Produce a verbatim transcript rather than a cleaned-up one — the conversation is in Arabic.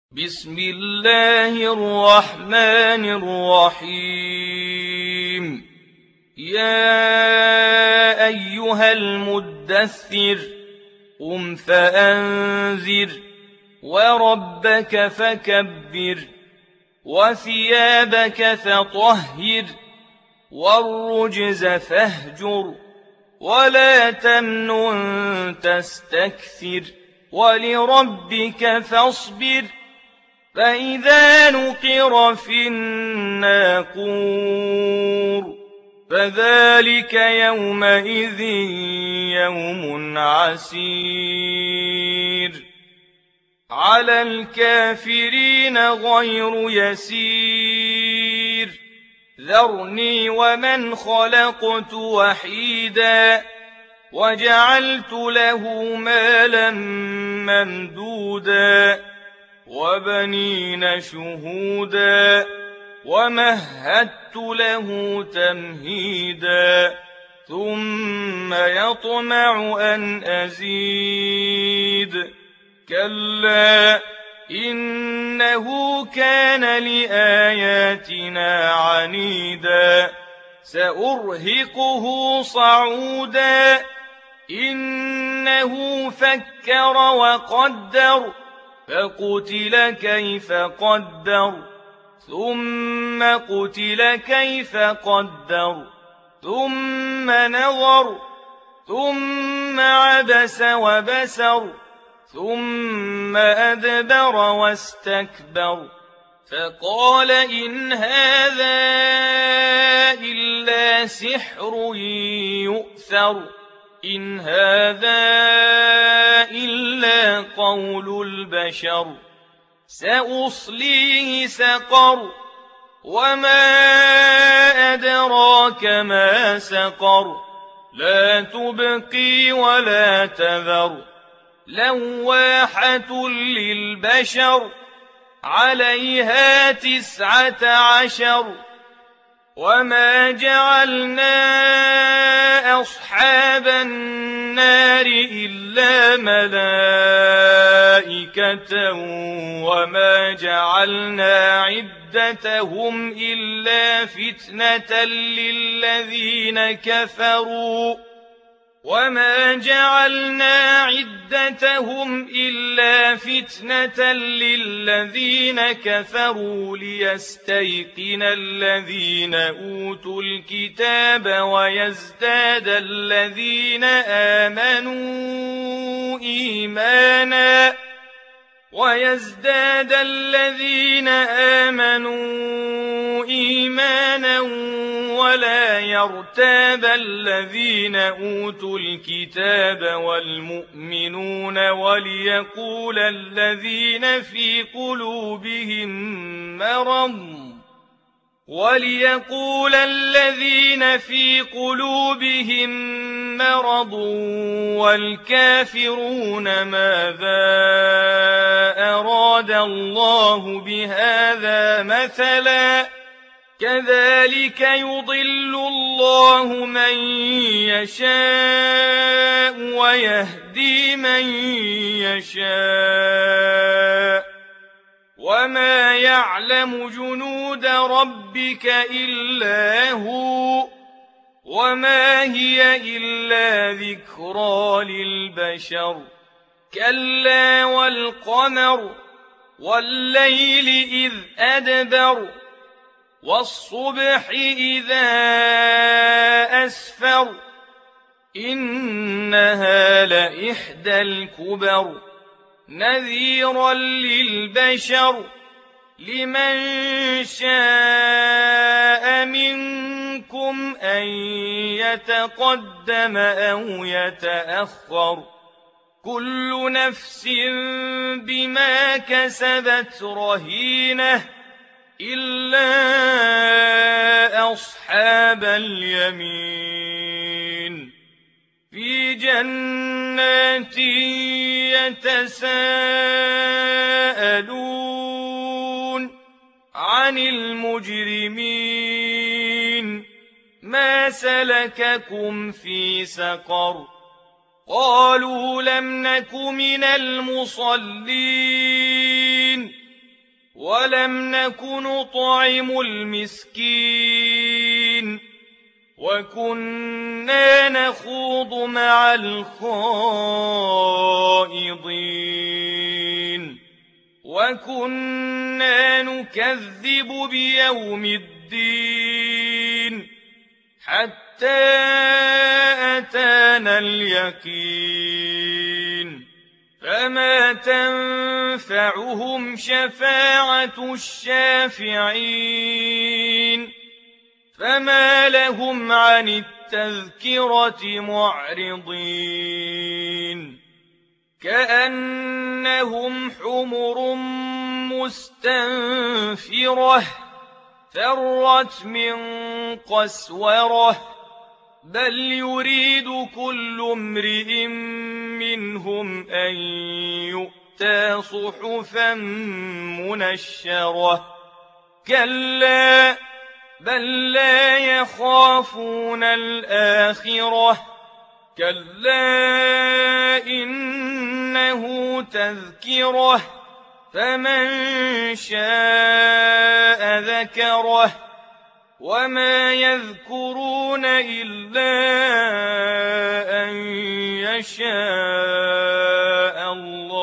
بسم الله الرحمن الرحيم يا أيها المدثر قم فأنذر وربك فكبر وثيابك فطهر والرجز فاهجر ولا تمنن تستكثر ولربك فاصبر فإذا نقر في الناقور فذلك يومئذ يوم عسير على الكافرين غير يسير ذرني ومن خلقت وحيدا وجعلت له مالا ممدودا وبنين شهودا ومهدت له تمهيدا ثم يطمع أن أزيد كلا إنه كان لآياتنا عنيدا سأرهقه صعودا إنه فكر وقدر فقتل كيف قدر ثم قتل كيف قدر ثم نظر ثم عبس وبسر ثم أدبر واستكبر فقال إن هذا إلا سحر يؤثر إن هذا إلا قول البشر سأصليه سقر وما أدراك ما سقر لا تبقي ولا تذر لواحة للبشر عليها تسعة عشر وما جعلنا أصحاب النار إلا ملائكة وما جعلنا عدتهم إلا فتنة للذين كفروا وما جعلنا عدتهم إلا فتنة للذين كفروا ليستيقن الذين أوتوا الكتاب ويزداد الذين آمنوا إيمانا ويزداد الذين آمنوا إيمانا ولا يرتاب الذين أوتوا الكتاب والمؤمنون وليقول الذين في قلوبهم مرض وليقول الذين في قلوبهم مرض والكافرون ماذا أراد الله بهذا مثلا كذلك يضل الله من يشاء ويهدي من يشاء وما يعلم جنود ربك إلا هو وما هي إلا ذكرى للبشر كلا والقمر والليل إذ أدبر والصبح إذا أسفر إنها لإحدى الكبر نذيرا للبشر لمن شاء منكم أن يتقدم أو يتأخر كل نفس بما كسبت رهينة إلا أصحاب اليمين في جنات يتساءلون عن المجرمين ما سلككم في سقر قالوا لم نك من المصلين ولم نك نطعم المسكين وكنا نخوض مع الخائضين وكنا نكذب بيوم الدين حتى أتانا اليقين فما تنفعهم شفاعة الشافعين فما لهم عن التذكرة معرضين كأنهم حمر مستنفرة فرت من قسورة بل يريد كل امرئ منهم أن يؤتى صحفا منشرة كلا بل لا يخافون الآخرة كلا إنه تذكرة فمن شاء ذكره وما يذكرون إلا أن يشاء الله